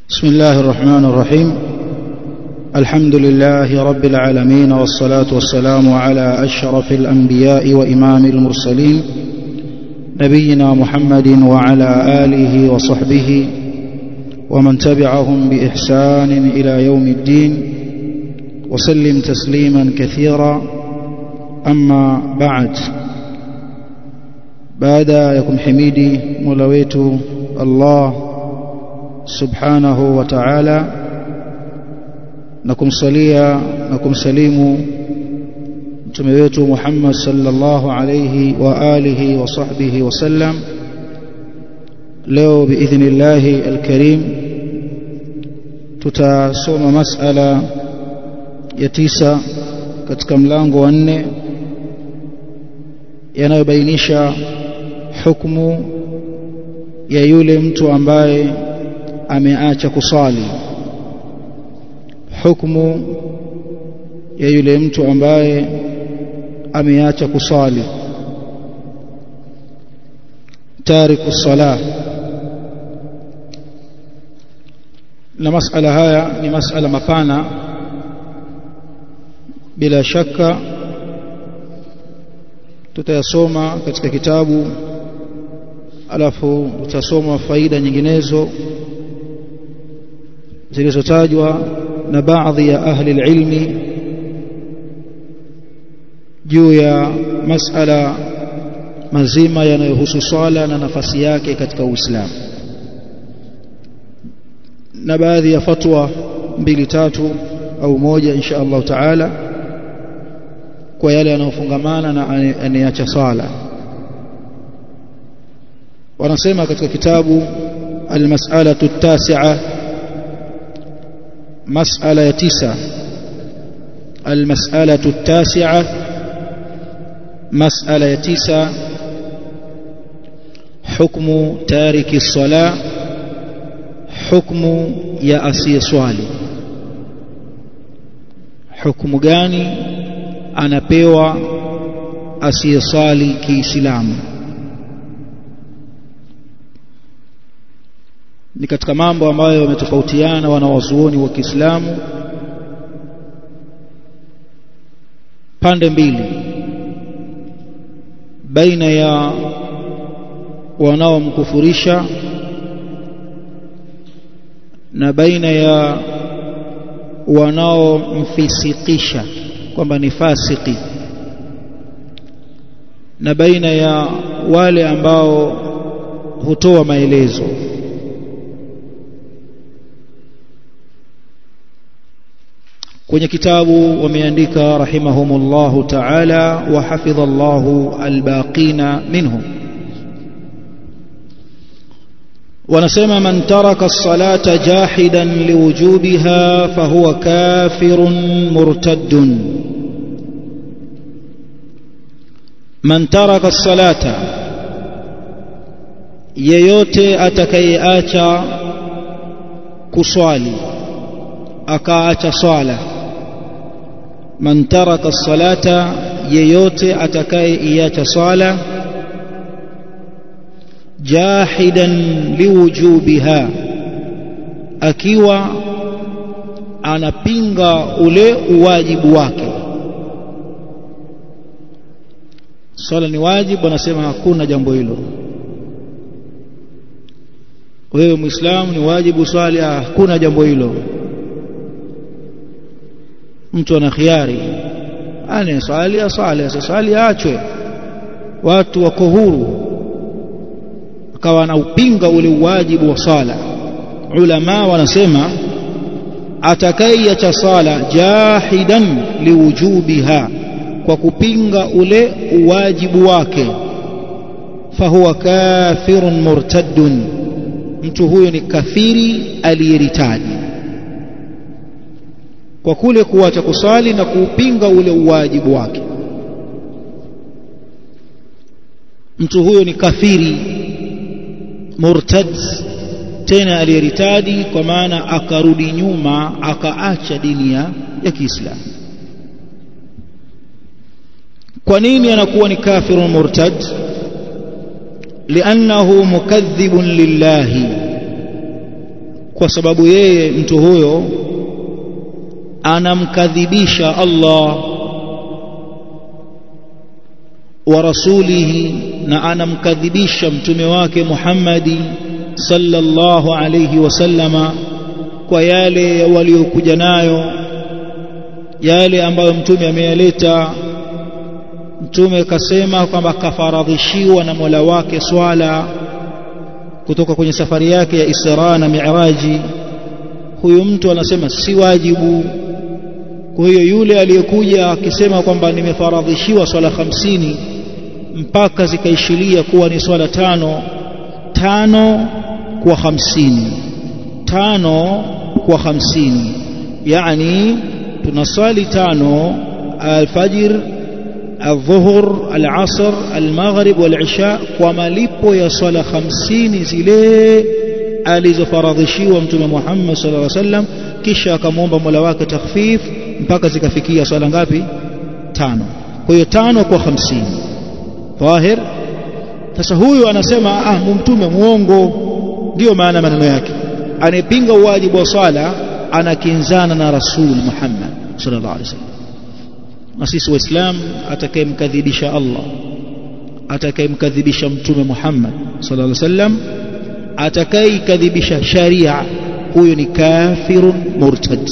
بسم الله الرحمن الرحيم. الحمد لله رب العالمين، والصلاة والسلام على أشرف الأنبياء وإمام المرسلين نبينا محمد وعلى آله وصحبه ومن تبعهم بإحسان إلى يوم الدين، وسلم تسليما كثيرا. أما بعد، بعد يكم حميدي مولويت الله subhanahu wa ta'ala, na kumsalia na kumsalimu mtume wetu Muhammad sallallahu alayhi wa alihi wa sahbihi wa sallam. Leo biidhnillahi alkarim tutasoma masala ya 9 katika mlango wa 4 yanayobainisha hukumu ya yule mtu ambaye ameacha kusali. Hukumu ya yule mtu ambaye ameacha kusali, tariku salah. Na masala haya ni masala mapana bila shaka, tutayasoma katika kitabu alafu tutasoma faida nyinginezo zilizotajwa na baadhi ya ahli ilmi juu ya masala mazima yanayohusu sala na nafasi yake katika Uislamu, na baadhi ya fatwa 2-3 au moja insha Allah taala kwa yale yanayofungamana na anayeacha sala. Wanasema katika kitabu al-mas'alatu at-tasi'a, mas'ala ya 9, al-mas'alatu at-tasi'a, mas'ala ya 9, hukmu tariki as-salah, hukmu ya asiyeswali. Hukumu gani anapewa asiyeswali Kiislamu? Ni katika mambo ambayo wametofautiana wanawazuoni wa Kiislamu pande mbili, baina ya wanaomkufurisha na baina ya wanaomfisikisha kwamba ni fasiki, na baina ya wale ambao hutoa maelezo. Kwenye kitabu wameandika rahimahumullahu ta'ala wa hafidhallahu albaqina minhum, wanasema man taraka as-salata jahidan liwujubiha fahuwa kafirun murtaddun. Man taraka as-salata, yeyote atakayeacha kuswali akaacha swala. Man taraka as-salata, yeyote atakayeiacha swala, jahidan liwujubiha, akiwa anapinga ule uwajibu wake. Swala ni wajibu, anasema hakuna jambo hilo. Wewe Muislamu ni wajibu swali, hakuna jambo hilo. Mtu ana khiari, swali asali aachwe, watu wako huru. Akawa anaupinga ule uwajibu wa sala. Ulama wanasema atakayeacha sala jahidan liwujubiha, kwa kupinga ule uwajibu wake, fahuwa kafirun murtaddun, mtu huyo ni kafiri aliyeritadi kwa kule kuacha kusali na kuupinga ule uwajibu wake. Mtu huyo ni kafiri murtad, tena aliyeritadi, kwa maana akarudi nyuma akaacha dini ya Kiislamu. Kwa nini anakuwa ni kafirun murtad? Liannahu mukadhibun lillahi, kwa sababu yeye mtu huyo anamkadhibisha Allah wa rasulihi, na anamkadhibisha mtume wake Muhammadi sallallahu alayhi wasallama kwa yale waliokuja nayo, yale ambayo mtume ameyaleta. Mtume kasema kwamba kafaradhishiwa na Mola wake swala kutoka kwenye safari yake ya Isra na Mi'raji. Huyu mtu anasema si wajibu. Kwa hiyo yule aliyekuja akisema kwamba nimefaradhishiwa swala 50 mpaka zikaishilia kuwa ni swala 5 kwa 50, 5 kwa 50, yani tunasali 5 alfajr, الظهر، العصر، المغرب والعشاء kwa malipo ya swala 50 zile alizofaradhishiwa mtume Muhammad sallallahu alaihi wasallam, kisha akamwomba Mola wake takhfif mpaka zikafikia swala ngapi? 5. Kwa hiyo 5 kwa 50 dhahir. Sasa huyu anasema mtume muongo, ndio maana maneno yake. Anayepinga wajibu wa swala anakinzana na Rasul Muhammad sallallahu alaihi wasallam. Na sisi Waislamu, atakayemkadhibisha Allah, atakayemkadhibisha mtume Muhammad sallallahu alaihi wasallam, atakayekadhibisha sharia, huyo ni kafirun murtad.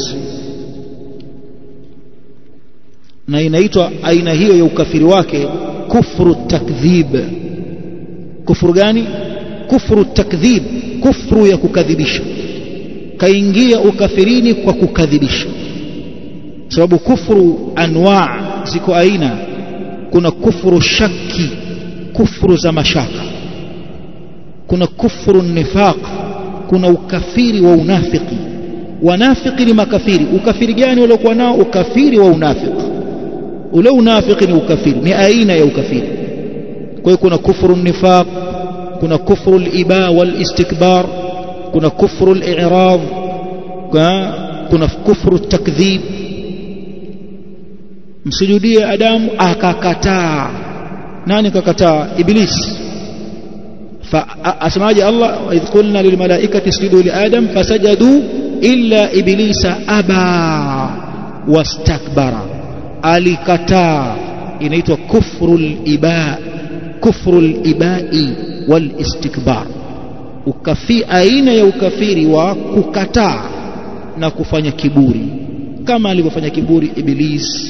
Na inaitwa aina hiyo ya ukafiri wake kufru takdhib. Kufuru gani? Kufru takdhib, kufru ya kukadhibisha. Kaingia ukafirini kwa kukadhibisha. Sababu kufru anwa ziko aina. Kuna kufru shaki, kufru za mashaka. Kuna kufru nifaq, kuna ukafiri wa unafiki. Wanafiki ni makafiri. Ukafiri gani waliokuwa nao? Ukafiri wa unafiki. Ule unafiki ni ukafiri, ni aina ya ukafiri. Kwa hiyo kuna kufru nifaq, kuna kufru al-iba wal istikbar, kuna kufru al-i'rad, kuna kufru takdhib. Msujudie Adamu akakataa. Nani kakataa? Iblis. Asemaje Allah? Wa idh qulna lil malaikati isjudu li Adam fasajadu illa iblisa aba wastakbara, alikataa. Inaitwa kufrul iba, kufrul ibai wal istikbar. Aina ya ukafiri wa kukataa na kufanya kiburi, kama alivyofanya kiburi Iblis.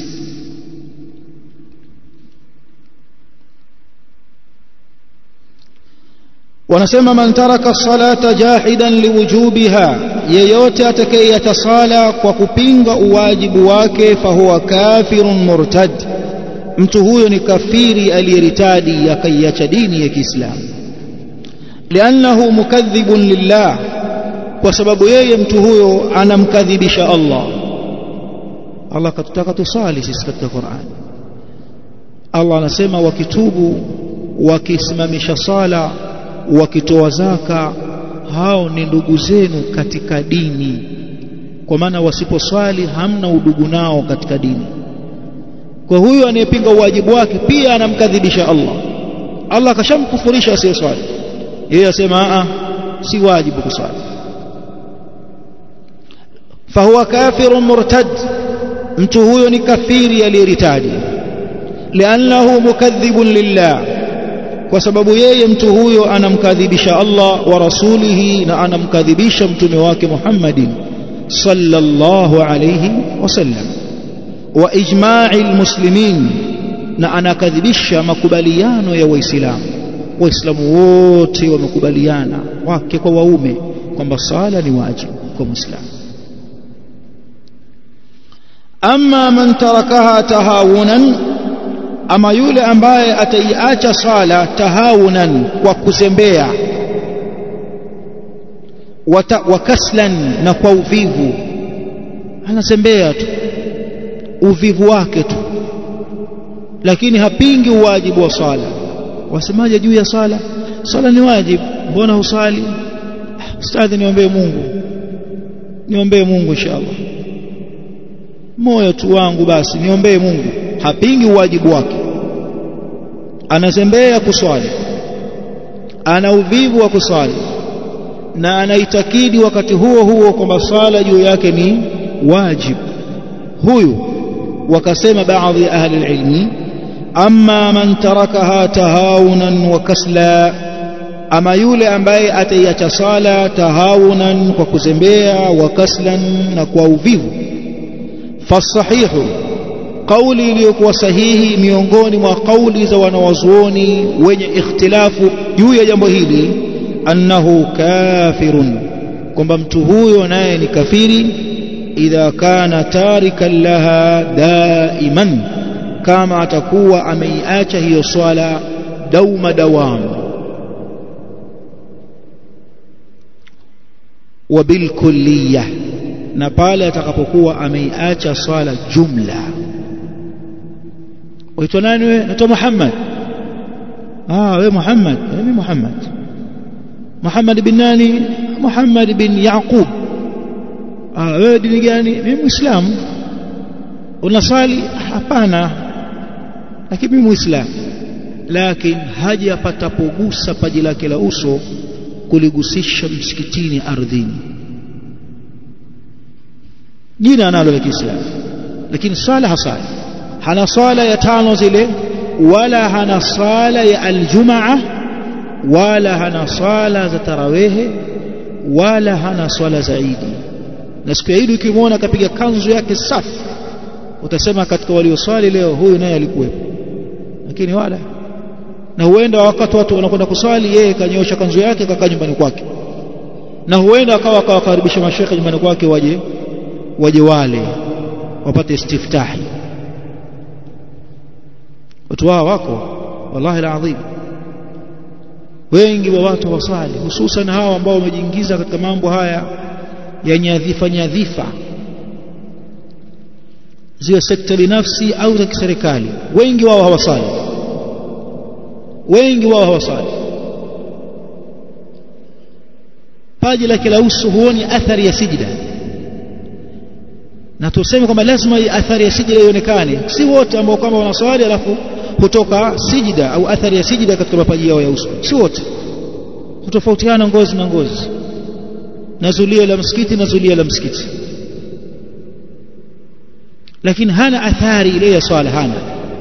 Wanasema man taraka salata jahidan liwujubiha, yeyote atakayeacha sala kwa kupinga uwajibu wake, fahuwa kafirun murtad, mtu huyo ni kafiri aliyeritadi akaiacha dini ya Kiislamu. Liannahu mukadhibun lillah, kwa sababu yeye mtu huyo anamkadhibisha Allah. Allah katutaka tusali sisi katika Qur'an. Allah anasema wakitubu, wakisimamisha sala, wakitoa zaka, hao ni ndugu zenu katika dini. Kwa maana wasiposwali hamna udugu nao katika dini. Kwa huyo anayepinga wajibu wake pia anamkadhibisha Allah. Allah kashamkufurisha asiyeswali, yeye asema si wajibu kuswali. Fahuwa kafirun murtad, mtu huyo ni kafiri aliyeritadi. Liannahu mukadhibun lillah, kwa sababu yeye mtu huyo anamkadhibisha Allah wa rasulihi, na anamkadhibisha mtume wake Muhammadin sallallahu alayhi wasallam, wa ijma'il muslimin, na anakadhibisha makubaliano ya Waislamu. Waislamu wote wamekubaliana, wake kwa waume, kwamba sala ni wajibu kwa Muislamu. Amma man tarakaha tahawunan, ama yule ambaye ataiacha sala tahawunan, kwa kuzembea, wakaslan, na kwa uvivu. Anazembea tu, uvivu wake tu, lakini hapingi uwajibu wa sala. Wasemaje juu ya sala? Sala ni wajibu, mbona husali? Ustadhi, niombee Mungu inshallah, moyo tu wangu basi niombee Mungu. Hapingi uwajibu wake, anazembea kuswali, ana uvivu wa kuswali, na anaitakidi wakati huo huo kwamba sala juu yake ni wajib, huyu wakasema baadhi ya ahli ilmi, amma man tarakaha tahawunan wa kasla, ama yule ambaye ataiacha sala tahawunan, kwa kuzembea, wa kaslan, na kwa uvivu, fasahihu, kauli iliyokuwa sahihi miongoni mwa kauli za wanawazuoni wenye ikhtilafu juu ya jambo hili, annahu kafirun, kwamba mtu huyo naye ni kafiri, idha kana tarikan laha daiman, kama atakuwa ameiacha hiyo swala dauma dawam. Wa bil kulliyah, na pale atakapokuwa ameiacha swala jumla. Waitwa nani wewe? Naitwa Muhammad. Wewe Muhammad? Mimi Muhammad. Muhammad bin nani? Muhammad bin Yaqub. Wewe dini gani? Mimi Muislamu. Unasali? Hapana, lakini mimi Muislamu. Lakini hajapata pogusa paji lake la uso kuligusisha msikitini ardhini. Jina analo la Kiislamu, lakini swala hasali. Hana swala ya tano zile, wala hana swala ya aljumaa, wala hana swala za tarawehe, wala hana swala za Idi. Na siku ya Idi ukimwona akapiga kanzu yake safi, utasema katika walioswali leo huyu naye alikuwepo. Lakini wala, na huenda wakati watu wanakwenda kuswali yeye kanyosha kanzu yake kakaa nyumbani kwake, na huenda akawakaribisha mashekhe nyumbani kwake waje wale wapate istiftahi. Watu wao wako wallahi alazim, wengi wa watu waswali, hususan hawa ambao wamejiingiza katika mambo haya ya nyadhifa, ziwe sekta binafsi au za kiserikali, wengi wao hawasali, paji lake la uso huoni athari ya sijida. Na tuseme kwamba lazima athari ya sijida ionekane. Si wote ambao kama wanaswali alafu kutoka sijida au athari ya sijida katika mapaji yao ya uso, si wote, hutofautiana ngozi na ngozi, na zulia la msikiti na zulia la msikiti, lakini hana athari ile ya swala, hana.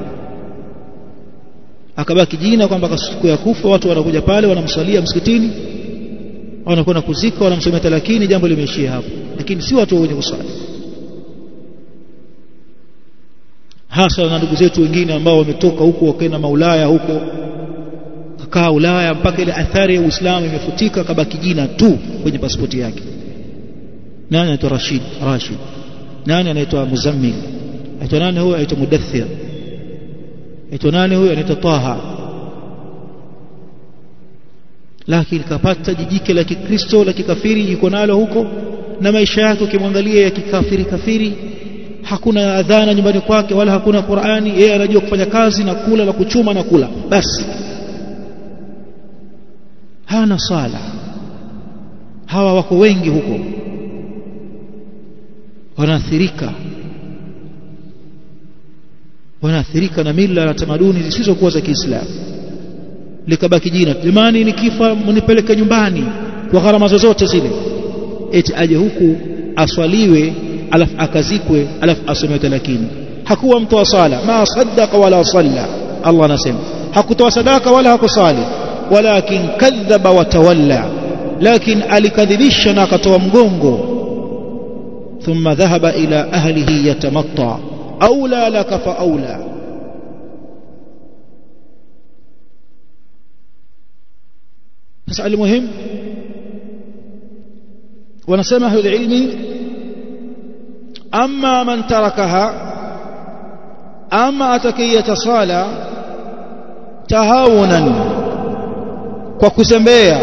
Akabaki jina kwamba siku ya kufa watu wanakuja pale wanamswalia msikitini, wanakwenda kuzika, wanamsomea talakini, jambo limeishia hapo. Lakini si watu wenye kuswali, hasa na ndugu zetu wengine ambao wametoka huko wakaenda maulaya huko, kakaa Ulaya mpaka ile athari ya Uislamu imefutika, kabaki jina tu kwenye pasipoti yake. Nani anaitwa Rashid? Nani anaitwa Muzammil? Anaitwa nani huyo? Anaitwa Mudaththir. Anaitwa nani huyo? Anaitwa Taha. Lakini kapata jijike la Kikristo la kikafiri yuko nalo huko, na maisha yake ukimwangalia ya kikafiri, hakuna adhana nyumbani kwake wala hakuna Qur'ani. Yeye anajua kufanya kazi na kula na kuchuma na kula basi, hana sala. Hawa wako wengi huko, wanaathirika na mila na tamaduni zisizokuwa za Kiislamu. Likabaki jina, jamani nikifa mnipeleke nyumbani kwa gharama zozote zile, eti aje huku aswaliwe alafu akazikwe alafu asomewe talakini. Hakuwa mtu wa sala, ma saddaqa wala salla. Allah anasema hakutoa sadaka wala hakusali, walakin kadhaba wa tawalla, lakin alikadhibisha na akatoa mgongo. Thumma dhahaba ila ahlihi yatamatta, aula laka fa aula. Sasa almuhim, wanasema ahli ilmi, amma man tarakaha, ama atakayeta sala tahawunan, kwa kuzembea,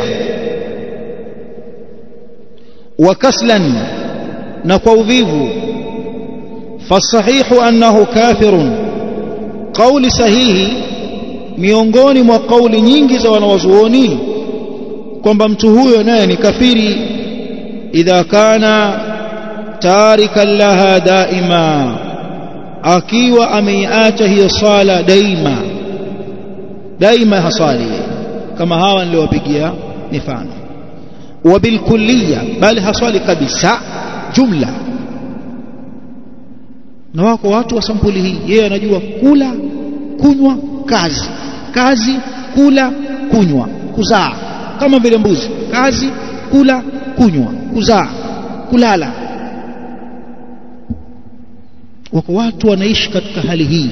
wa kaslan, na kwa uvivu, fasahihu annahu kafirun, kauli sahihi miongoni mwa kauli nyingi za wanawazuoni kwamba mtu huyo naye ni kafiri, idha kana tarikan laha daima, akiwa ameiacha hiyo sala daima hasali, kama hawa niliowapigia mifano. wabilkulliya, bali haswali kabisa jumla. Na wako watu wa sampuli hii, yeye anajua kula, kunywa, kazi, kula, kunywa, kuzaa, kama vile mbuzi, kazi, kula, kunywa, kuzaa, kulala. Wako watu wanaishi katika hali hii.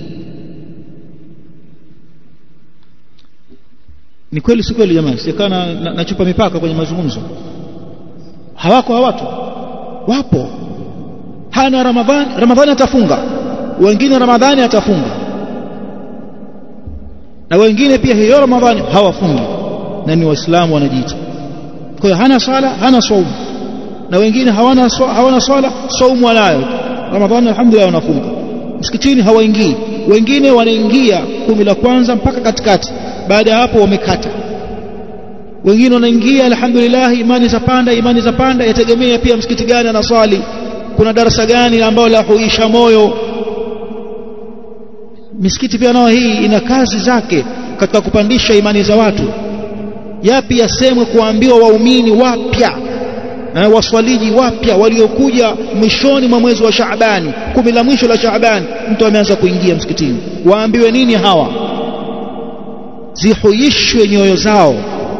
Ni kweli si kweli jamani? Sikana nachupa mipaka kwenye mazungumzo. Hawako watu, wapo. Hana Ramadhani atafunga, wengine Ramadhani atafunga, na wengine pia hiyo Ramadhani hawafungi, na ni waislamu wanajiita. Kwa hiyo hana sala, hana saumu, na wengine hawana sala, saumu wanayo. Ramadhani alhamdulillah wanafunga, msikitini hawaingii. Wengine wanaingia 10 la kwanza mpaka katikati, baada ya hapo wamekata. Wengine wanaingia alhamdulillah, imani za panda, yategemea pia msikiti gani anasali, kuna darasa gani ambao la huisha moyo. Misikiti pia nao hii ina kazi zake katika kupandisha imani za watu. Yapi yasemwe kuambiwa waumini wapya, waswaliji wapya waliokuja mwishoni mwa mwezi wa Shaabani, 10 la mwisho la Shaabani, mtu ameanza kuingia msikitini, waambiwe nini hawa? Zihuishwe nyoyo zao,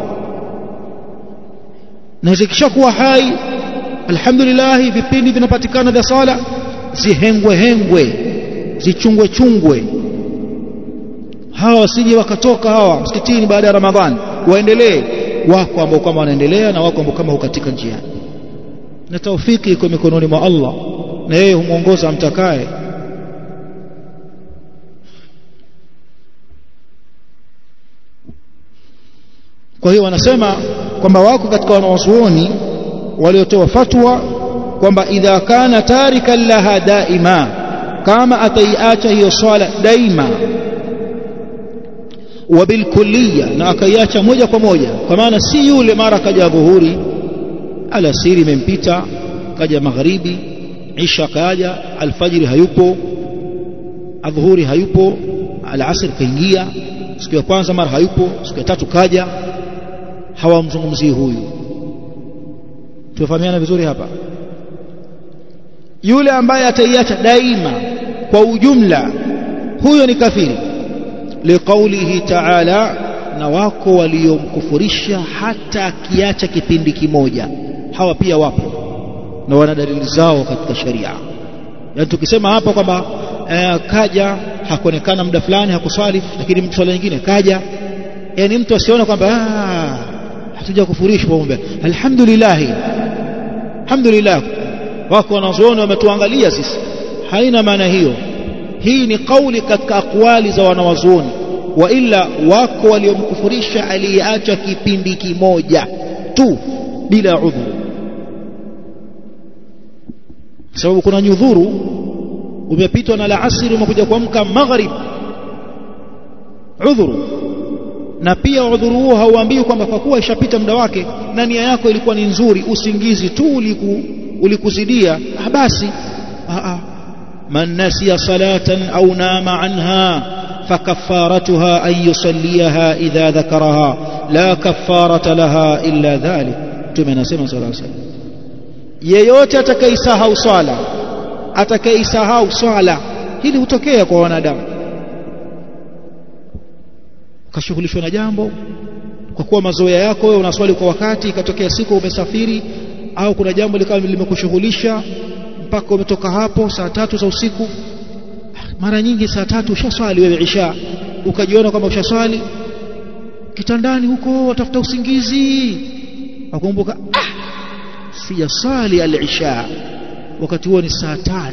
na zikishakuwa hai alhamdulillah, vipindi vinapatikana vya sala, zihengwe, zichungwe. Hawa wasije wakatoka hawa msikitini baada ya Ramadhani, waendelee. Wako ambao kama wanaendelea, na wako ambao kama hukatika njiani, na taufiki iko mikononi mwa Allah, na yeye humuongoza amtakaye. Kwa hiyo wanasema kwamba wako katika wanawazuoni waliotoa fatwa kwamba idha kana tarikan laha daima, kama ataiacha hiyo swala daima, wabilkulliya, na akaiacha moja kwa moja, kwa maana si yule mara kaja dhuhuri, alasiri imempita, kaja magharibi, isha kaja, alfajiri hayupo, adhuhuri hayupo, alasiri kaingia, siku ya kwanza mara hayupo, siku ya tatu kaja. Hawamzungumzii huyu. Tufahamiana vizuri hapa. Yule ambaye ataiacha daima kwa ujumla, huyo ni kafiri, liqaulihi ta'ala, na wako waliomkufurisha hata akiacha kipindi kimoja. Hawa pia wapo na wana dalili zao katika sharia. Yaani tukisema hapa kwamba kaja hakuonekana muda fulani hakuswali, lakini mtu swala nyingine kaja, yani mtu asione kwamba hatuja kufurishwa, muombe alhamdulillah, wako wanazuoni wametuangalia sisi. Haina maana hiyo. Hii ni kauli katika akwali za wanawazuoni, wa illa wako waliomkufurisha aliyeacha kipindi kimoja tu bila udhuru. Sababu kuna nyudhuru, umepitwa na alasiri, umekuja kuamka maghrib, udhuru. Na pia udhuru huo hauambii kwamba kwa kuwa ishapita muda wake na nia yako ilikuwa ni nzuri, usingizi tu ulikuzidia, basi man nasiya salatan au nama anha fakaffaratuha an yusalliha idha dhakaraha la kaffarata laha illa dhalik. Tumenasema sallallahu alaihi wasallam, yeyote atakayeisahau swala, hili hutokea kwa wanadamu. Ukashughulishwa na jambo, kwa kuwa mazoea yako wewe unaswali kwa wakati, ikatokea siku umesafiri au kuna jambo likawa limekushughulisha mpaka umetoka hapo saa 3 za usiku. Mara nyingi saa 3 ushaswali wewe isha, ukajiona kwamba ushaswali, kitandani huko watafuta usingizi, ukakumbuka sijaswali al-isha, wakati huo ni saa 5,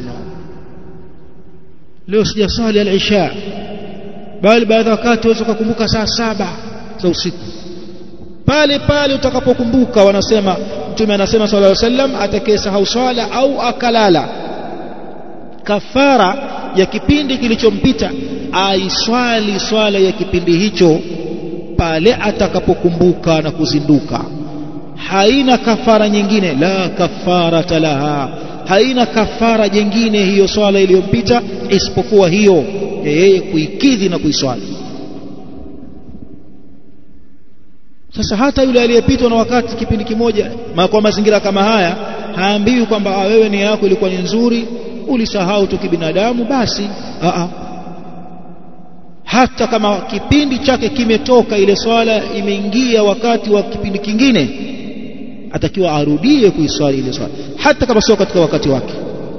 leo sijaswali al-isha. Bali baadhi ya wakati unaweza kukumbuka saa 7 za usiku. Pale utakapokumbuka, wanasema Mtume anasema sallallahu alaihi wasallam, atakayesahau swala au akalala, kafara ya kipindi kilichompita aiswali swala ya kipindi hicho pale atakapokumbuka na kuzinduka. Haina kafara nyingine, la kafarata laha, haina kafara jingine hiyo swala iliyompita isipokuwa hiyo yeye kuikidhi na kuiswali. Sasa hata yule aliyepitwa na wakati kipindi kimoja kwa mazingira kama haya haambiwi kwamba wewe nia yako ilikuwa ni nzuri, ulisahau tu kibinadamu basi. Hata kama kipindi chake kimetoka, ile swala imeingia wakati wa kipindi kingine, atakiwa arudie kuiswali ile swala hata kama sio katika wakati wake.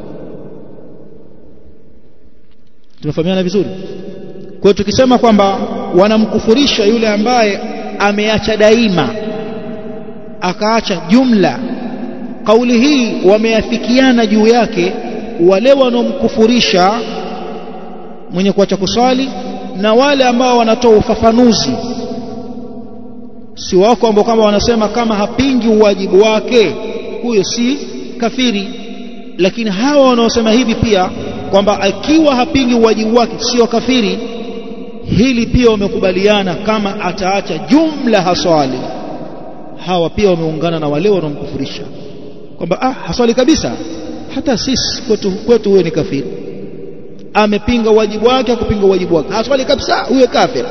Tunafahamiana vizuri? Kwa hiyo tukisema kwamba wanamkufurisha yule ambaye ameacha daima akaacha jumla, kauli hii wameafikiana juu yake wale wanaomkufurisha mwenye kuacha kuswali na wale ambao wanatoa ufafanuzi. Si wako ambao kama wanasema kama hapingi uwajibu wake huyo si kafiri, lakini hawa wanaosema hivi pia kwamba akiwa hapingi uwajibu wake sio kafiri, hili pia wamekubaliana kama ataacha jumla haswali. Hawa pia wameungana na wale wanaomkufurisha kwamba haswali kabisa, hata sisi kwetu huyo ni kafiri. Amepinga wajibu wake, akupinga wajibu wake, haswali kabisa, huyo kafiri.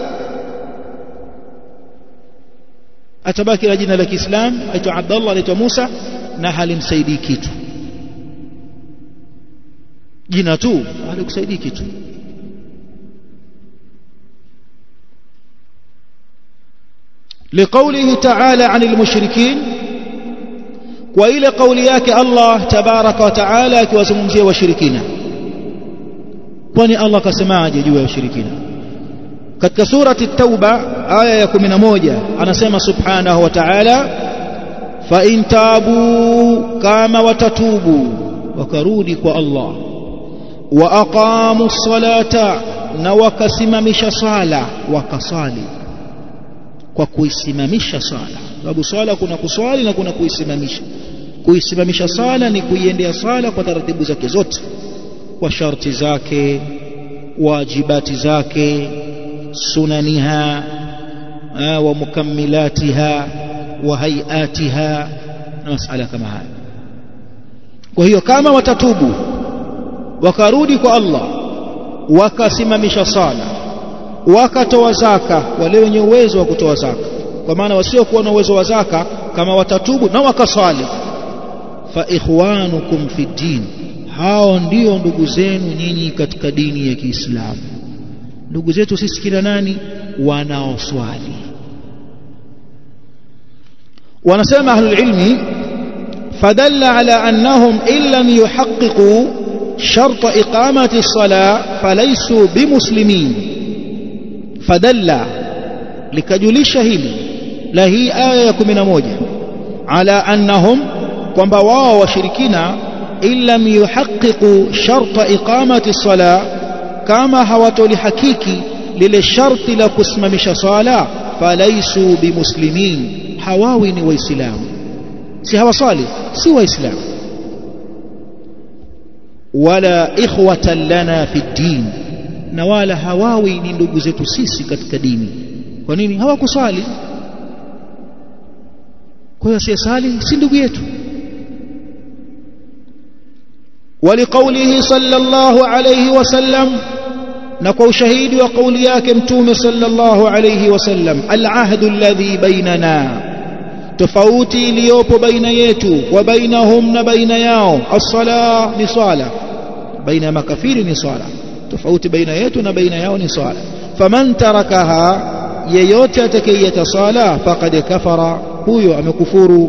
Atabaki na jina la Kiislamu, aitwa Abdullah, aitwa Musa, na halimsaidii kitu. Jina tu halikusaidii kitu. لقوله تعالى عن المشركين، وإلى قولياك الله تبارك وتعالى كوازمزي وشركين. kwani Allah kasemaje juu ya washirikina katika surati at-Tauba aya ya 11? Anasema subhanahu wa ta'ala, fa in tabu, kama watatubu wakarudi kwa Allah, wa aqamu as-salata, na wakasimamisha sala, wakasali kwa kuisimamisha sala. Sababu sala kuna kuswali na kuna kuisimamisha. Kuisimamisha sala ni kuiendea sala kwa taratibu zake zote, kwa sharti zake, wajibati zake, sunaniha wa mukammilatiha wa hayatiha na masala kama haya. Kwa hiyo kama watatubu wakarudi kwa Allah, wakasimamisha sala, wakatoa zaka, wale wenye uwezo wa kutoa zaka, kwa maana wasiokuwa na uwezo wa zaka, kama watatubu na wakaswali, fa ikhwanukum fi din, hao ndio ndugu zenu nyinyi katika dini ya Kiislamu. Ndugu zetu sisi kila nani? Wanaoswali. Wanasema ahlul ilmi, fadalla ala annahum illam yuhaqqiqu sharta iqamati as-salah falaysu bimuslimin. Fadalla, likajulisha hili la hii aya ya 11, ala annahum, kwamba wao washirikina, illam yuhaqqiqu sharta iqamati as-salah, kama hawatolihakiki lile sharti la kusimamisha sala, falaysu bimuslimin, hawawi ni waislamu. Si hawasali, si waislamu. Wala ikhwatan lana fi din, na wala hawawi ni ndugu zetu sisi katika dini. Kwa nini? Hawakusali. Kwa hiyo asiyesali si ndugu yetu. ولقوله صلى الله عليه وسلم، نكو شهيد وقولياك متوم صلى الله عليه وسلم، العهد الذي بيننا، تفوتي ليوب بين يتو وبينهم نبين ياو، الصلاة نصالة، بين مكفير نصالة، تفوتي بين يتو نبين ياو نصالة. فمن تركها ييوتك يتصالى فقد كفر، هو أمكفور.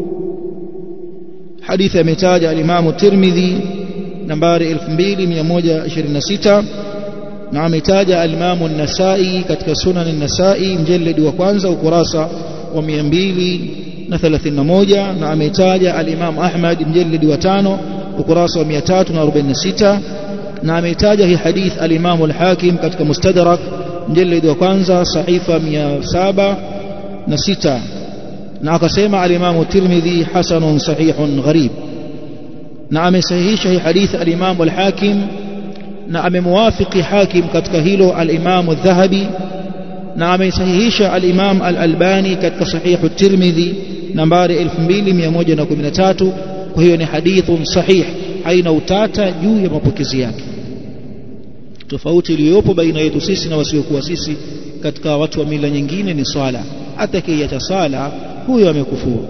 حديث متاج الإمام الترمذي نمبر 2126، na ametaja al-Imam an-Nasa'i katika Sunan an-Nasa'i mjallad wa kwanza ukurasa wa 231, na ametaja al-Imam Ahmad mjallad wa 5 ukurasa wa 346, na ametaja hii hadith al-Imam al-Hakim katika Mustadrak mjallad wa kwanza sahifa 706, na akasema al-Imam at-Tirmidhi hasanun sahihun gharib, na amesahihisha hii hadith al-Imam al-Hakim, na amemwafiki Hakim katika hilo al-Imam al-Dhahabi, na amesahihisha al-Imam al-Albani katika sahih at-Tirmidhi nambari 2113. Kwa hiyo ni hadithun sahih, haina utata juu ya mapokezi yake. Tofauti iliyopo baina yetu sisi na wasiokuwa sisi katika watu wa mila nyingine ni swala. atakayeacha sala huyo amekufuru.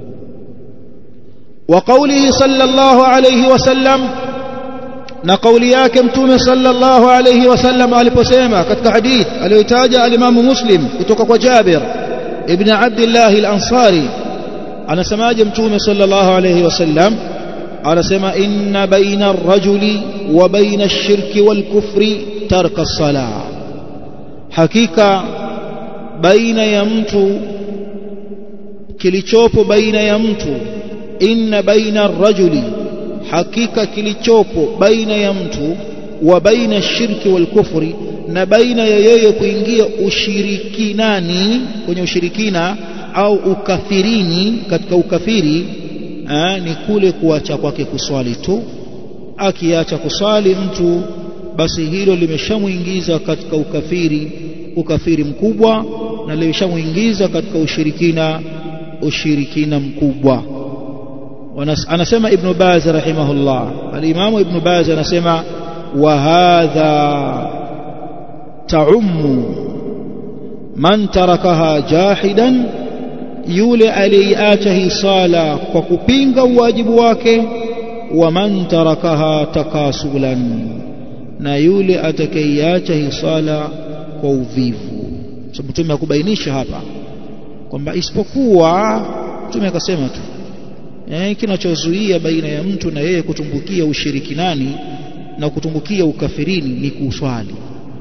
Wa qawlihi sallallahu alayhi wasallam, na kauli yake mtume sallallahu alayhi wasallam aliposema katika hadith aliyotaja al-Imam Muslim kutoka kwa Jabir ibn Abdullah al-Ansari, anasemaje mtume sallallahu alayhi wasallam? Anasema inna baina ar-rajuli wa baina ash-shirki wal-kufri tarka as-salah, hakika baina ya mtu, kilichopo baina ya mtu, inna baina ar-rajuli, hakika kilichopo baina ya mtu, wa baina ash-shirki wal-kufri, na baina ya yeye kuingia ushirikinani, kwenye ushirikina au ukafirini, katika ukafiri ni kule kuacha kwake kuswali tu. Akiacha kuswali mtu, basi hilo limeshamuingiza katika ukafiri mkubwa, na limeshamuingiza katika ushirikina mkubwa. Anasema Ibn Baz rahimahullah, al-Imam Ibn Baz anasema wa hadha ta'ummu man tarakaha jahidan, yule aliyeacha hii sala kwa kupinga uwajibu wake, wa man tarakaha takasulan, na yule atakayeacha hii sala kwa uvivu. Sababu Mtume akubainisha hapa kwamba isipokuwa, Mtume akasema tu kinachozuia baina ya mtu na yeye kutumbukia ushirikinani na kutumbukia ukafirini ni kuswali.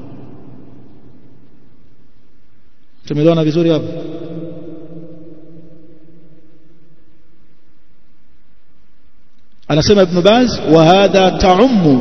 Tumeelewana vizuri hapo? Anasema Ibn Baz wa hadha ta'ummu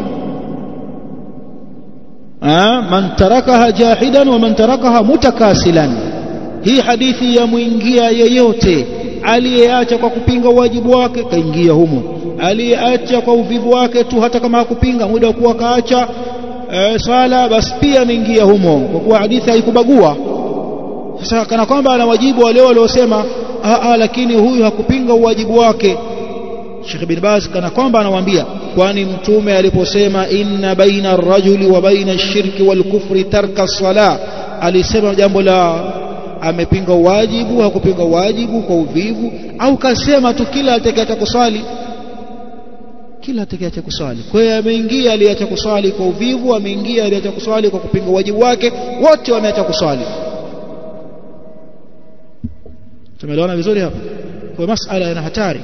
man tarakaha jahidan wa man tarakaha mutakasilan. Hii hadithi ya muingia yeyote aliyeacha kwa kupinga wajibu wake kaingia humo, aliyeacha kwa uvivu wake tu, hata kama hakupinga muda wa kuwa kaacha sala, basi pia ameingia humo, kwa kuwa hadithi haikubagua. Sasa kana kwamba ana wajibu wale waliosema lakini huyu hakupinga uwajibu wake. Sheikh bin Baz kana kwamba anawaambia, kwani mtume aliposema inna baina ar-rajuli wa baina ash-shirki wal-kufri tarka as-salah, alisema jambo la amepinga wajibu, hakupinga wajibu kwa uvivu, au kasema tu kila atakayeacha kusali, kila atakayeacha kusali. Kwa hiyo ameingia aliacha kusali kwa uvivu, ameingia aliacha kusali kwa kupinga wajibu wake, wote wameacha kusali. Tumeelewana vizuri hapa? Kwa masala yana hatari.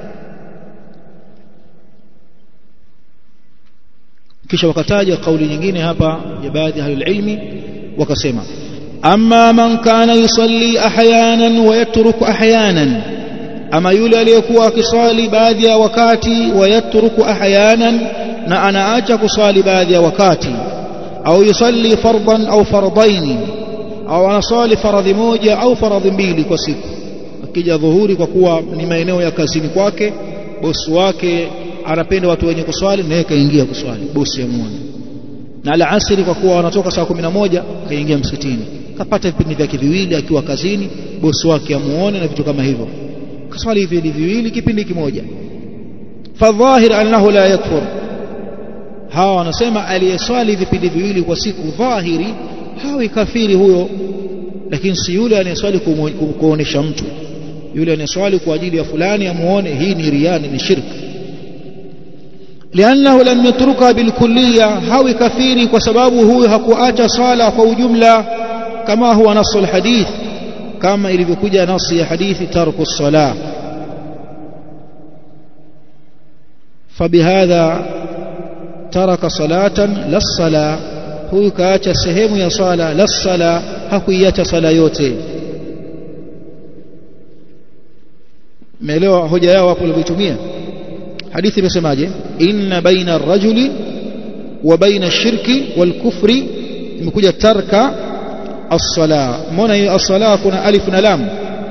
Kisha wakataja kauli nyingine hapa ya baadhi ya ahlul-ilmi, wakasema amma man kana yusalli ahyanan wa yatruku ahyanan, ama yule aliyekuwa akisali baadhi ya wakati, wa yatruku ahyanan, na anaacha kusali baadhi ya wakati, au yusalli fardan au fardaini, au anasali faradhi moja au faradhi mbili kwa siku. Akija dhuhuri, kwa kuwa ni maeneo ya kazini kwake, bosi wake anapenda watu wenye kuswali, na yeye kaingia kuswali, bosi amuone. Na al-asri, kwa kuwa wanatoka saa 11, kaingia msikitini, kapata vipindi vyake viwili akiwa kazini, bosi wake amuone na vitu kama hivyo, kaswali hivi viwili kipindi kimoja. Fadhahir annahu la yakfur, hawa wanasema aliyeswali vipindi viwili kwa siku dhahiri hawi kafiri huyo, lakini si yule anayeswali kuonesha mtu, yule anayeswali kwa ajili ya fulani amuone, hii ni riani, ni shirki. لأنه لم يتركها بالكلية, hawi kafiri kwa sababu huyo hakuacha sala kwa ujumla, kama huwa nasu alhadith, kama ilivyokuja nasi ya hadithi tarku as-salah. Fabihadha taraka salatan la as-salah, huyo kaacha sehemu ya sala, la as-salah, hakuiacha sala yote. Meelewa hoja yao hapo walipotumia hadithi? Imesemaje? inna baina ar-rajuli wa baina ash-shirki wal-kufri, imekuja tarka as-salah. Mbona hiyo as-salah kuna alif na lam?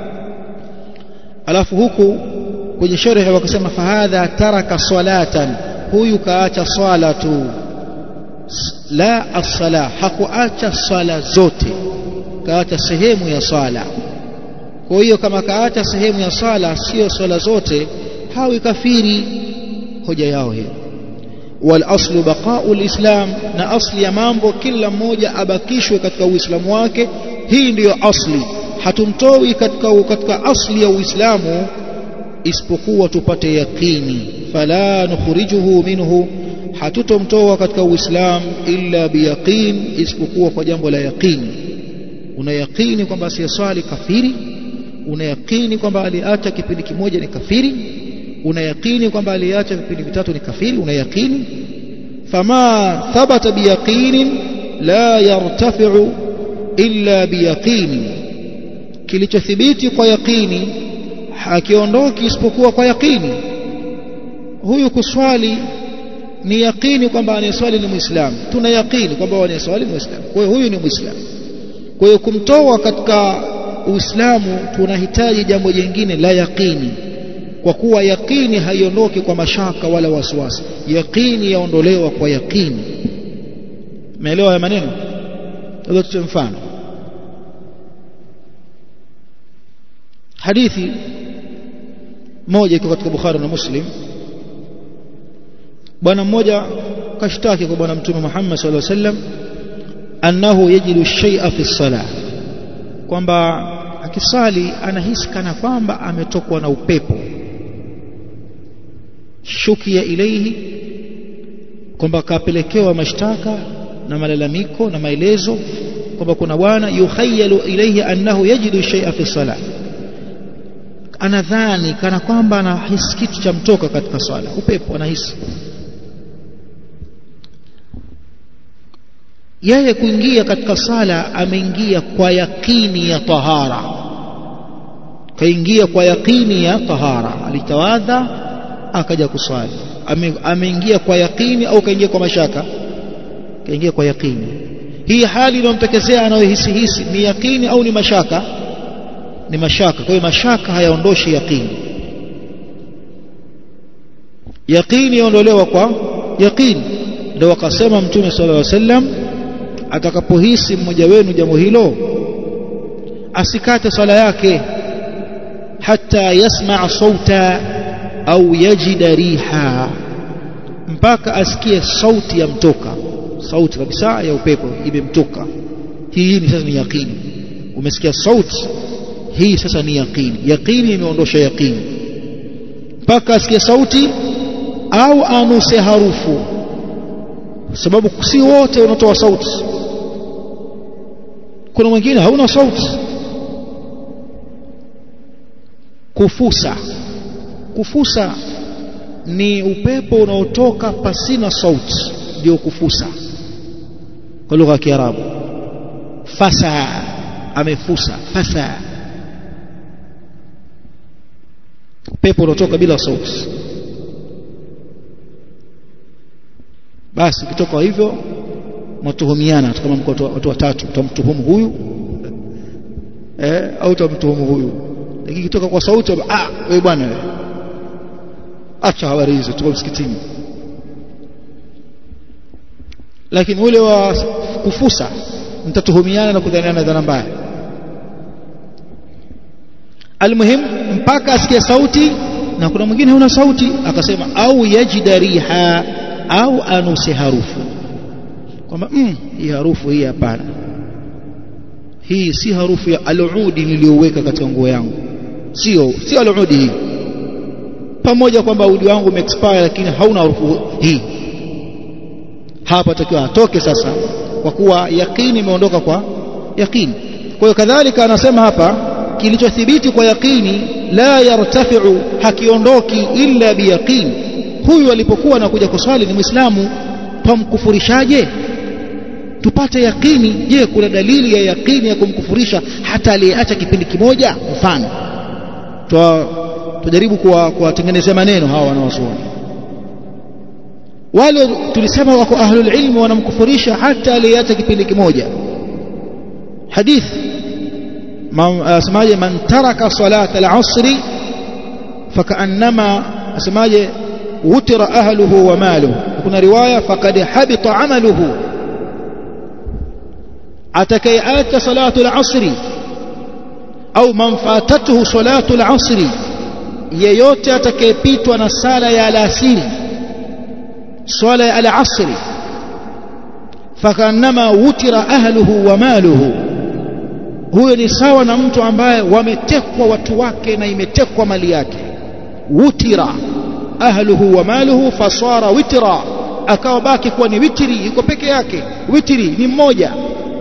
Alafu huku kwenye sharh wakasema fahadha taraka salatan, huyu kaacha swala tu, la as-salah, hakuacha swala zote, kaacha sehemu ya swala. Kwa hiyo kama kaacha sehemu ya swala, sio swala zote, hawi kafiri. Hoja yao hiyo. Wal aslu baqa'ul islam, na asli ya mambo kila mmoja abakishwe katika uislamu wake, hii ndiyo asli. hatumtoi katika asli ya Uislamu isipokuwa tupate yaqini. Fala nukhrijuhu minhu, hatutomtoa katika Uislamu illa biyaqin, isipokuwa kwa jambo la yaqini. Una yaqini kwamba asiyeswali kafiri, una yaqini kwamba aliacha kipindi kimoja ni kafiri, una yaqini kwamba aliacha vipindi vitatu ni kafiri, una yaqini. Fama thabata biyaqinin la yartafi'u illa biyaqini, kilichothibiti kwa yaqini hakiondoki isipokuwa kwa yaqini. Huyu kuswali ni yaqini kwamba anayeswali ni Muislamu, tuna yaqini kwamba anayeswali ni Muislamu, kwa hiyo huyu ni Muislamu. Kwa hiyo kumtoa katika Uislamu tunahitaji jambo jingine la yaqini, kwa kuwa yaqini haiondoki kwa mashaka wala wasiwasi. Yaqini yaondolewa kwa yaqini. Umeelewa ya maneno? Hebu tutoe mfano. Hadithi moja iko katika Bukhari na Muslim. Bwana mmoja kashtaki kwa bwana Mtume Muhammad sallallahu alaihi wasallam annahu yajidu shay'a fi salah, kwamba akisali anahisi kana kwamba ametokwa na upepo. Shukia ilaihi, kwamba kapelekewa mashtaka na malalamiko na maelezo kwamba kuna bwana yukhayalu ilaihi annahu yajidu shay'a fi salah, anadhani kana kwamba anahisi kitu cha mtoka katika sala, upepo anahisi. Yeye kuingia katika sala ameingia kwa yakini ya tahara, kaingia kwa yakini ya tahara, alitawadha akaja kusali. Ameingia kwa yakini au kaingia kwa mashaka? Kaingia kwa yakini. Hii hali inamtokezea anayohisi ni yakini au ni mashaka? Ni mashaka. Kwa hiyo mashaka hayaondoshi yakini. Yakini yaondolewa kwa yakini. Ndio wakasema Mtume sallallahu alaihi wasallam, atakapohisi mmoja wenu jambo hilo asikate sala yake hata yasma' sauta au yajida riha, mpaka asikie sauti ya mtoka, sauti kabisa ya upepo imemtoka. Hii ni sasa ni yakini. Umesikia sauti hii, sasa ni yakini. Yakini imeondosha yakini. Mpaka asikie sauti au anuse harufu, sababu si wote wanatoa sauti. Kuna mwingine hauna sauti. Kufusa ni upepo unaotoka pasina sauti, ndio kufusa kwa lugha ya Kiarabu. Fasa, amefusa, fasa, upepo unaotoka bila sauti. Basi kutoka hivyo mtuhumiana, kama mko watu watatu, utamtuhumu huyu au utamtuhumu huyu. Lakini kitoka kwa sauti, wewe bwana wewe, acha habari hizo, tuko msikitini. Lakini ule wa kufusa mtatuhumiana na kudhaniana dhana mbaya. Almuhim, mpaka asikie sauti. Na kuna mwingine huna sauti, akasema au yajidariha, au anuse harufu, kwamba hii harufu hii hapana, hii si harufu ya al-udi niliyoweka katika nguo yangu, sio al-udi hii, pamoja kwamba udi wangu umeexpire lakini hauna harufu hii. Hapa takiwa atoke sasa, kwa kuwa yakini imeondoka kwa yakini. Kwa hiyo kadhalika anasema hapa, kilichothibiti kwa yakini la yartafi'u, hakiondoki illa biyaqini. Huyu alipokuwa anakuja kuswali ni Muislamu, tumkufurishaje? Tupate yakini. Je, kuna dalili ya yakini ya kumkufurisha hata aliacha kipindi kimoja? Mfano tujaribu kuwatengenezea maneno hawa wanaosuoni. Wale tulisema wako ahlul ilmi wanamkufurisha hata aliacha kipindi kimoja. Hadith asemaje, man taraka salat al-asri fakaannama, asemaje, wutira ahluhu wa maluhu. Kuna riwaya faqad habita amaluhu, atakayeacha salatu al-asri au man fatatuhu salatu al-asri, yeyote atakayepitwa na sala ya alasiri, swala ya al-asri, fakaannama wutira ahluhu wa maluhu, huyo ni sawa na mtu ambaye wametekwa watu wake na imetekwa mali yake. Wutira ahluhu wa maluhu fasara witra, akawa baki kuwa ni witri, yuko peke yake. Witri ni mmoja.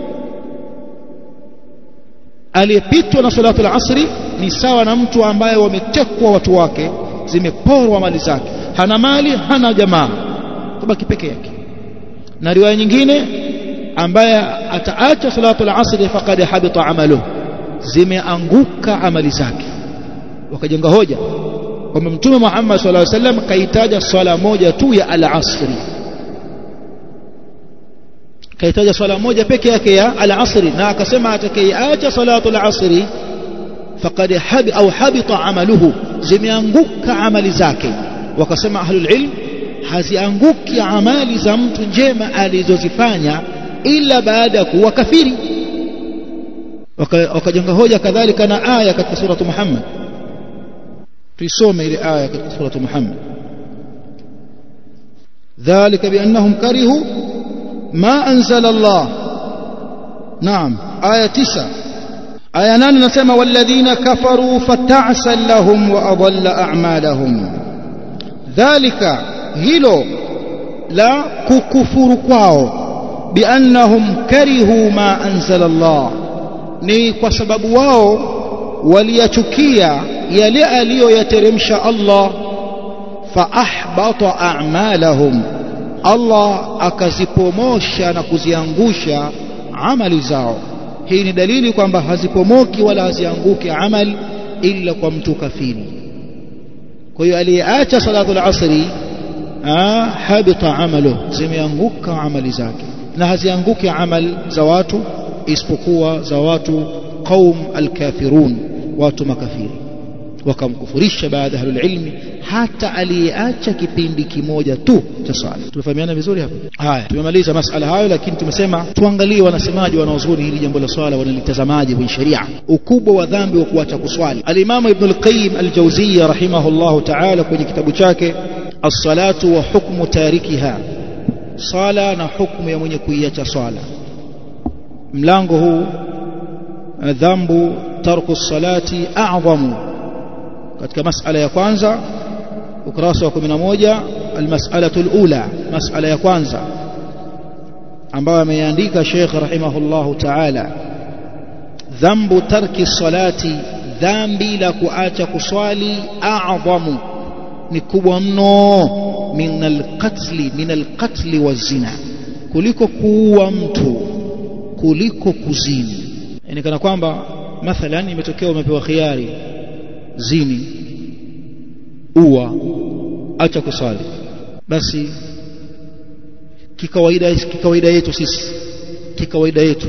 Aliyepitwa na salatu al-asri ni sawa na mtu ambaye wametekwa watu wake, zimeporwa mali zake, hana mali, hana jamaa, kubaki peke yake. Na riwaya nyingine, ambaye ataacha salatu al-asri faqad habita amaluhu, zimeanguka amali zake. Wakajenga hoja kwamba Mtume Muhammad sallallahu alaihi wasallam kaitaja swala moja tu ya al-asri, kaitaja swala moja peke yake ya al-asri, na akasema atakayeacha salatu al-asri faqad habita amaluhu, zimeanguka amali zake. Wakasema ahlul ilm, hazianguki amali za mtu njema alizozifanya ila baada ya kuwa kafiri. Wakajenga hoja kadhalika na aya katika surah Muhammad. tuisome ile aya katika surah Muhammad. dhalika biannahum karihu ma anzala Allah. naam, aya 9. aya 8 nasema walladhina kafaru fata'sal lahum wa adalla a'malahum. dhalika, hilo la kukufuru kwao, biannahum karihu ma anzala Allah, ni kwa sababu wao waliyachukia yale aliyoyateremsha Allah. fa ahbata a'malahum, Allah akazipomosha na kuziangusha amali zao. Hii ni dalili kwamba hazipomoki wala hazianguki amali illa kwa mtu kafiri. kwa hiyo aliyeacha salatul asri habita amaluhu, zimeanguka amali zake, na hazianguki amali za watu isipokuwa za watu qaum al-kafirun, watu makafiri. Wakamkufurisha baadhi ya ahlul ilmi hata aliyeacha kipindi kimoja tu cha swala. Tumefahamiana vizuri hapo? Haya, tumemaliza masala hayo, lakini tumesema tuangalie wanasemaji wanaozuri hili jambo la swala, wanalitazamaje kwenye sharia, ukubwa wa dhambi wa kuacha kuswali. Al-Imam Ibn al-Qayyim al-Jawziyya rahimahullahu ta'ala kwenye kitabu chake As-Salatu wa Hukmu Tarikiha, sala na hukumu ya mwenye kuiacha swala, mlango huu dhambu tarku salati a'zamu, katika masala ya kwanza ukurasa wa 11, almas'alatu alula, masala ya kwanza ambayo ameandika Sheikh rahimahullahu ta'ala, dhambu tarki salati, dhambi la kuacha kuswali, a'zamu, ni kubwa mno, min alqatli wazina, kuliko kuua mtu, kuliko kuzini. Yani kana kwamba mathalan imetokea umepewa khiari, zini, ua, acha kusali, basi kikawaida yetu sisi, kikawaida yetu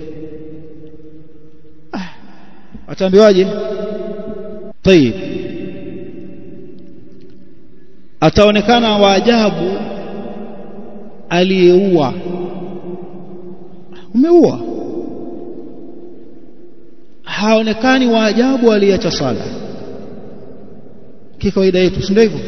ataambiwaje? Tayeb, ataonekana waajabu aliyeua. Umeua, haonekani waajabu aliyeacha sala. Kikawaida yetu, si ndio hivyo?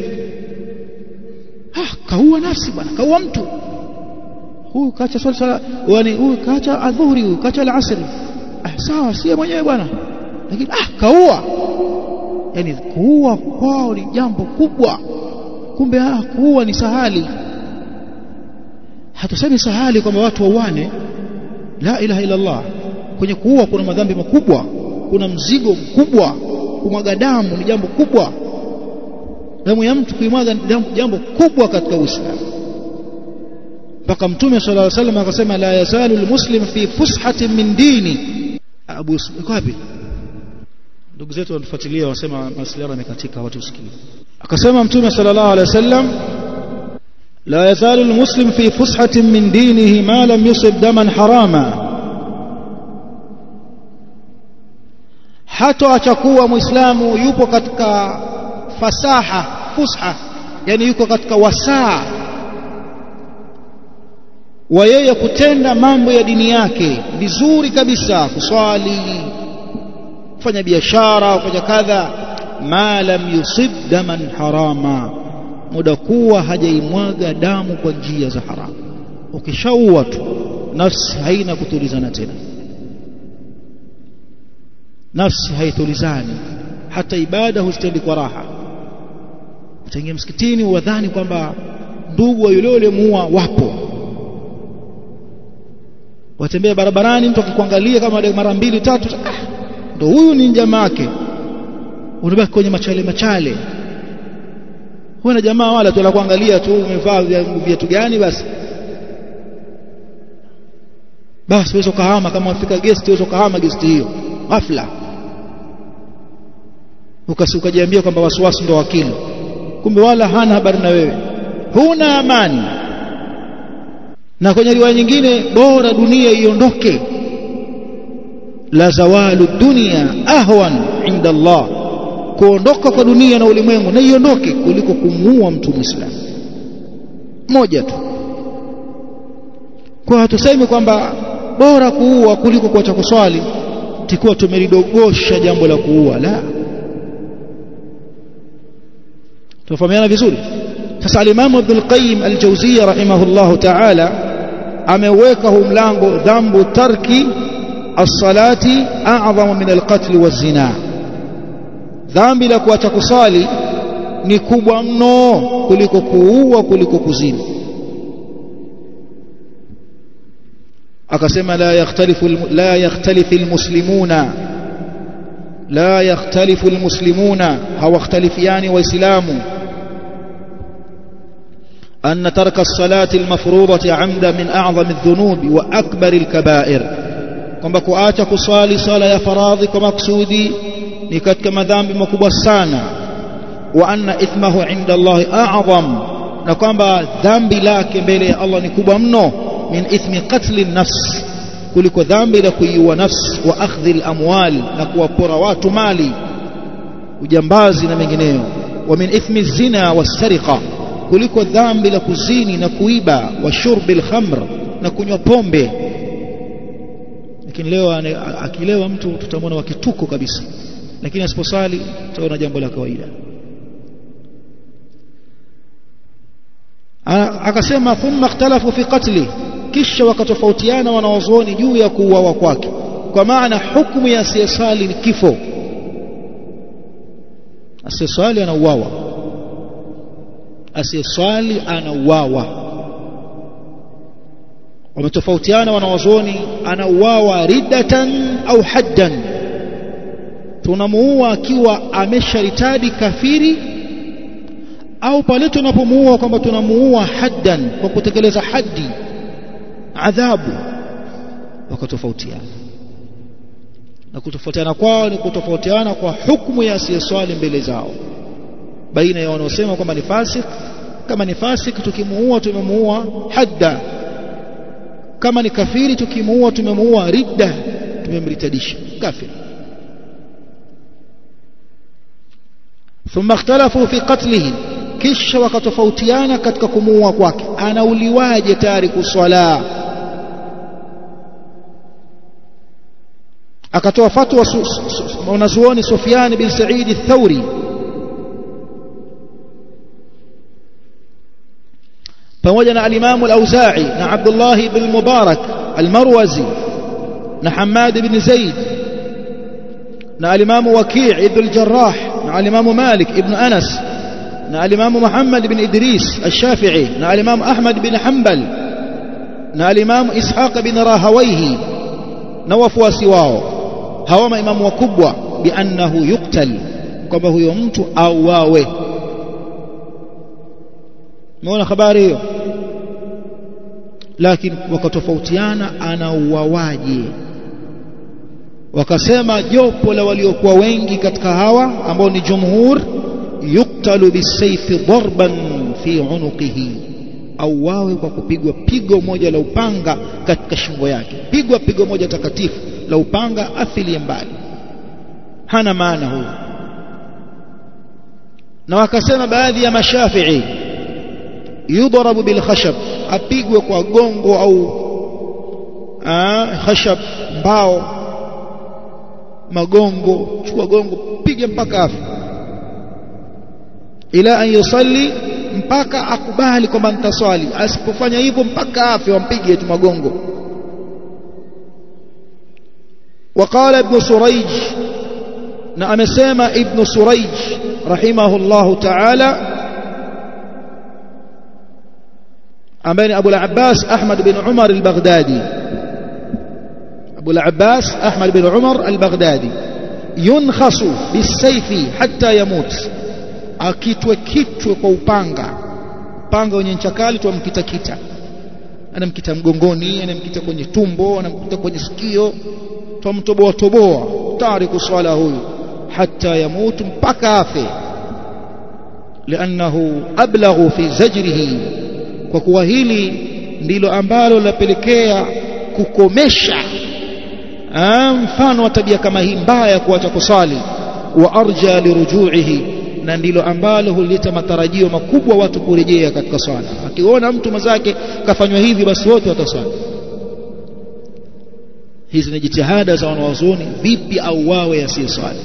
Kaua nafsi bwana, kaua mtu huyu, kaacha swala, yani huyu kaacha adhuhuri, huyu kaacha al-asri. Sawa, si mwenyewe bwana, lakini kaua. Yani kuua kwao ni jambo kubwa, kumbe kuua ni sahali. Hatusemi sahali kwamba watu wauane, la ilaha illa Allah. Kwenye kuua kuna madhambi makubwa, kuna mzigo mkubwa. Kumwaga damu ni jambo kubwa, damu ya mtu kuimwaga jambo kubwa katika Uislamu. Mpaka Mtume sallallahu alaihi wasallam akasema la yazalu almuslim fi fushatin min dini. Abu Qabil, ndugu zetu wanatufuatilia, wasema mawasiliano yamekatika, watu usikie. Akasema Mtume sallallahu alaihi wasallam la yazalu almuslim fi fushatin min dinihi ma lam yusib daman harama, hata achakuwa muislamu yupo katika fasaha, fusha, yani yuko katika wasaa wa yeye kutenda mambo ya dini yake vizuri kabisa, kuswali, kufanya biashara, kufanya kadha, ma lam yusib daman harama, muda kuwa hajaimwaga damu kwa njia za haramu. Ukishaua tu, nafsi haina kutulizana tena. nafsi haitulizani, hata ibada husitendi kwa raha. Utaingia msikitini uwadhani kwamba ndugu wa yule uliyemuua wapo, watembea barabarani, mtu akikuangalia kama mara 2 3, ndio huyu ni jamaa yake, unabaki kwenye machale. Huwa jamaa wala tu la kuangalia tu umevaa viatu gani, basi wewe ukahama. Kama unafika guest wewe ukahama guest hiyo ghafla, ukajiambia kwamba wasiwasi ndio wakili, kumbe wala hana habari na wewe, huna amani. Na kwenye riwaya nyingine, bora dunia iondoke, la zawalu dunya ahwan inda Allah, kuondoka kwa dunia na ulimwengu na iondoke kuliko kumuua mtu Muislamu moja tu. Kwa hatusemi kwamba bora kuua kuliko kuacha kuswali, tikuwa tumelidogosha jambo la kuua, la. Tufahamiana vizuri. Sasa al-Imam Ibn al-Qayyim al-Jawziyya rahimahullahu ta'ala ameweka huu mlango, dhambu tarki as-salati a'zamu min al-qatl waz-zina, dhambi la kuacha kusali ni kubwa mno kuliko kuua, kuliko kuzini. Akasema la yakhtalifu almuslimuna hawakhtalifiani waislamu أن ترك الصلاة المفروضة عمدا من أعظم الذنوب وأكبر الكبائر، kwamba kuacha kusali sala ya faradhi kwa maksudi ni katika madhambi makubwa sana. Wa anna ithmahu inda Allah a'zam, na kwamba dhambi lake mbele ya Allah ni kubwa mno, min ithmi qatli an-nafs, kuliko dhambi la kuiua nafsi, wa akhdhi al-amwal, na kuwapora watu mali, ujambazi na mengineyo, wa min ithmi zina was-sariqa, kuliko dhambi la kuzini na kuiba, wa shurbi al-khamr, na kunywa pombe. Lakini leo akilewa mtu tutamwona wakituko kabisa, lakini asiposali tutaona jambo la kawaida. Akasema thumma ikhtalafu fi qatli, kisha wakatofautiana wanawazuoni juu ya kuuawa kwake, kwa maana hukumu ya asiyesali ni kifo. Asiyesali anauawa, asiyesali anauawa. Wametofautiana wanawazuoni, anauawa riddatan au haddan, tunamuua akiwa amesharitadi kafiri, au pale tunapomuua kwamba tunamuua haddan, kwa kutekeleza haddi, adhabu. Wakatofautiana, na kutofautiana kwao ni kutofautiana kwa hukumu ya asiyeswali mbele zao, baina ya wanaosema kwamba ni fasik. Kama ni fasik tukimuua tumemuua hadda, kama ni kafiri tukimuua tumemuua ridda, tumemritadisha kafiri. Thumma ikhtalafu fi qatlihi, kisha wakatofautiana katika kumuua kwake, anauliwaje tariku swala. Akatoa fatwa mwanazuoni Sufyan bin Sa'id al-Thawri pamoja na al-Imam al-Auza'i na Abdullah ibn Mubarak al-Marwazi na Hammad ibn Zaid na al-Imam Waki' ibn al-Jarrah na al-Imam Malik ibn Anas na al-Imam Muhammad ibn Idris al-Shafi'i na al-Imam Ahmad ibn Hanbal na al-Imam Ishaq ibn Rahawayhi na wafuasi wao, hawa maimamu wakubwa, bi annahu yuqtal, kwamba huyo mtu auawe. Umeona habari hiyo? Lakini wakatofautiana anauawaje. Wakasema jopo la waliokuwa wengi katika hawa ambao ni jumhur, yuqtalu bisayfi darban fi unuqihi, auawe kwa kupigwa pigo moja la upanga katika shingo yake, pigwa pigo moja takatifu la upanga, afilie mbali, hana maana huyo. Na wakasema baadhi ya mashafi'i, yudrabu bil khashab, apigwe kwa gongo au khashab, mbao, magongo, chukua gongo piga mpaka afi, ila an yusalli, mpaka akubali kwamba nitaswali. Asipofanya hivyo mpaka afi, wampige tu magongo. وقال ابن سريج na amesema Ibn Surayj rahimahullahu ta'ala ambaye Abu al-Abbas Ahmad bin Umar al-Baghdadi, Abu al-Abbas Ahmad bin Umar al-Baghdadi, yunkhasu bisayfi hatta yamut, akitwe kitwe kwa upanga wenye ncha kali, tumkitakita, anamkita mgongoni, anamkita kwenye tumbo, anamkita kwenye sikio, tumtoboa toboa tariku swala huyu hatta yamut, mpaka afe. Liannahu ablaghu fi zajrihi, kwa kuwa hili ndilo ambalo lapelekea kukomesha mfano wa tabia kama hii mbaya kuacha kusali. Wa arja lirujuihi, na ndilo ambalo huleta matarajio makubwa watu kurejea katika swala. Akiona mtu mazake kafanywa hivi, basi wote wataswali. Hizi ni jitihada za wanawazuoni, vipi au wawe asiyeswali.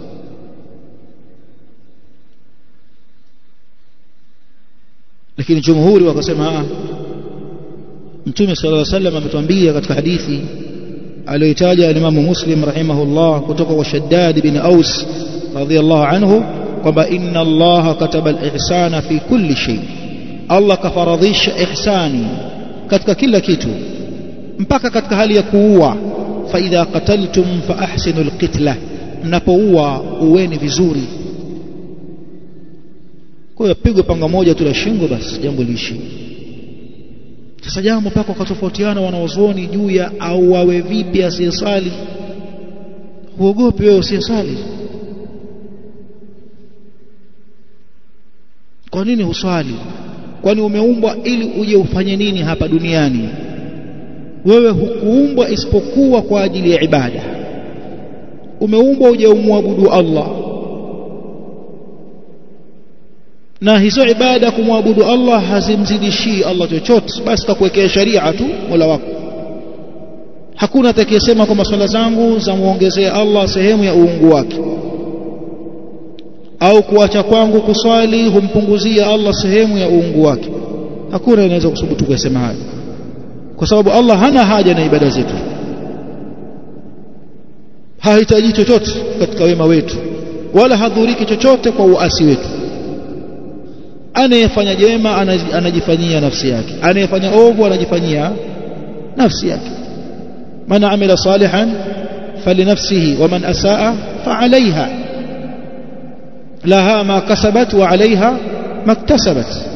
Lakini jumhuri wakasema Mtume sallallahu alaihi wasallam ametuambia katika hadithi aliyotaja al-Imam Muslim rahimahullah kutoka kwa Shaddad bin Aus radhiyallahu anhu kwamba inna Allah kataba al-ihsana fi kulli shay, Allah kafaradhisha ihsani katika kila kitu, mpaka katika hali ya kuua. Fa idha qataltum fa ahsinul qitla, mnapoua uweni vizuri. Kwa hiyo pigwe panga moja tu la shingo, basi jambo liishi. Sasa jambo mpaka wakatofautiana wanawazuoni juu ya au wawe vipi asiyesali. Huogopi wewe usiyesali? Kwa nini huswali? Kwani umeumbwa ili uje ufanye nini hapa duniani? Wewe hukuumbwa isipokuwa kwa ajili ya ibada. Umeumbwa uje umwabudu Allah, na hizo ibada kumwabudu Allah hazimzidishi Allah chochote, basi takuwekea sharia tu Mola wako. Hakuna atakayesema kwamba swala zangu zamuongezea Allah sehemu ya uungu wake, au kuacha kwangu kuswali humpunguzia Allah sehemu ya uungu wake. Hakuna anaweza kusubutu kusema hayo, kwa sababu Allah hana haja na ibada zetu, hahitaji chochote katika wema wetu, wala hadhuriki chochote kwa uasi wetu. Anayefanya jema anajifanyia nafsi yake, anayefanya ovu anajifanyia nafsi yake. Man amila salihan falinafsihi wa man asaa fa'alayha, laha ma kasabat wa 'alayha ma iktasabat.